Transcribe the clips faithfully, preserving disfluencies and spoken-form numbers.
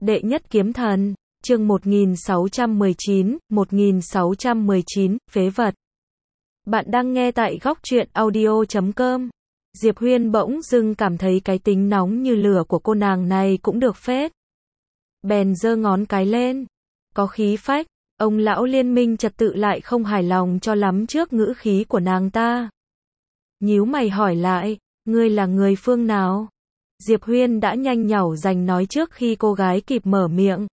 Đệ nhất kiếm thần, chương một nghìn sáu trăm mười chín, một nghìn sáu trăm mười chín, phế vật. Bạn đang nghe tại góc truyện audio chấm com. Diệp Huyên bỗng dưng cảm thấy cái tính nóng như lửa của cô nàng này cũng được phết. Bèn giơ ngón cái lên. Có khí phách, ông lão liên minh trật tự lại không hài lòng cho lắm trước ngữ khí của nàng ta. Nhíu mày hỏi lại, ngươi là người phương nào? Diệp Huyên đã nhanh nhảu giành nói trước khi cô gái kịp mở miệng.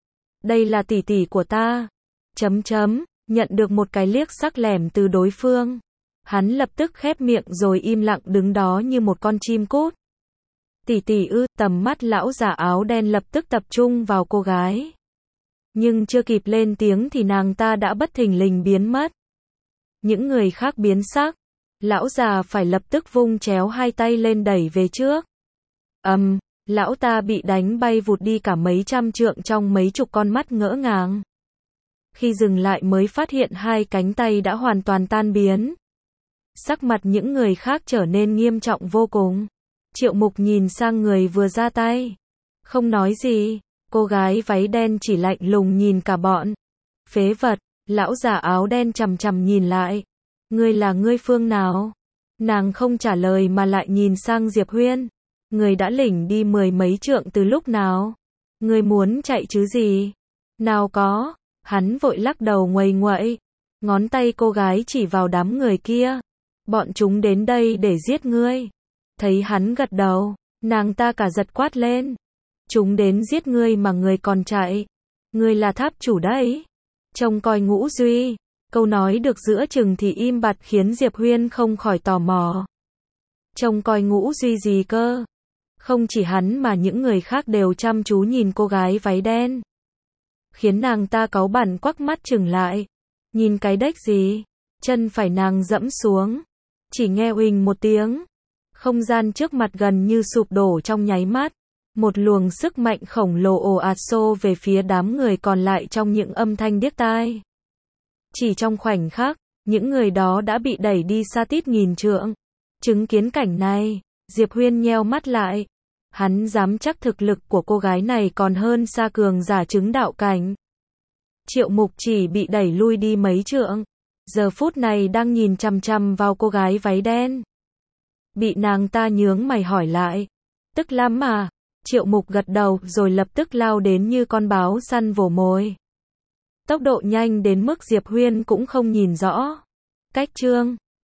Đây là tỷ tỷ của ta. Chấm chấm, nhận được một cái liếc sắc lẻm từ đối phương. Hắn lập tức khép miệng rồi im lặng đứng đó như một con chim cút. Tỷ tỷ ư, tầm mắt lão già áo đen lập tức tập trung vào cô gái. Nhưng chưa kịp lên tiếng thì nàng ta đã bất thình lình biến mất. Những người khác biến sắc. Lão già phải lập tức vung chéo hai tay lên đẩy về trước. Ầm, um, lão ta bị đánh bay vụt đi cả mấy trăm trượng trong mấy chục con mắt ngỡ ngàng. Khi dừng lại mới phát hiện hai cánh tay đã hoàn toàn tan biến. Sắc mặt những người khác trở nên nghiêm trọng vô cùng. Triệu Mục nhìn sang người vừa ra tay. Không nói gì, cô gái váy đen chỉ lạnh lùng nhìn cả bọn. Phế vật, lão già áo đen chằm chằm nhìn lại. Ngươi là ngươi phương nào? Nàng không trả lời mà lại nhìn sang Diệp Huyên. Người đã lỉnh đi mười mấy trượng từ lúc nào? Người muốn chạy chứ gì? Nào có, hắn vội lắc đầu nguầy nguậy. Ngón tay cô gái chỉ vào đám người kia. Bọn chúng đến đây để giết ngươi. Thấy hắn gật đầu, nàng ta cả giật quát lên. Chúng đến giết ngươi mà ngươi còn chạy. Ngươi là tháp chủ đấy. Trông coi Ngũ Duy. Câu nói được giữa chừng thì im bặt khiến Diệp Huyên không khỏi tò mò. Trông coi Ngũ Duy gì cơ? Không chỉ hắn mà những người khác đều chăm chú nhìn cô gái váy đen. Khiến nàng ta cáu bẳn quắc mắt chừng lại. Nhìn cái đếch gì? Chân phải nàng dẫm xuống. Chỉ nghe uỳnh một tiếng. Không gian trước mặt gần như sụp đổ trong nháy mắt. Một luồng sức mạnh khổng lồ ồ ạt xô về phía đám người còn lại trong những âm thanh điếc tai. Chỉ trong khoảnh khắc, những người đó đã bị đẩy đi xa tít nghìn trượng. Chứng kiến cảnh này, Diệp Huyên nheo mắt lại. Hắn dám chắc thực lực của cô gái này còn hơn xa cường giả chứng đạo cảnh. Triệu Mục chỉ bị đẩy lui đi mấy trượng. Giờ phút này đang nhìn chằm chằm vào cô gái váy đen. Bị nàng ta nhướng mày hỏi lại. Tức lắm mà. Triệu Mục gật đầu rồi lập tức lao đến như con báo săn vồ mồi. Tốc độ nhanh đến mức Diệp Huyên cũng không nhìn rõ. Cách chương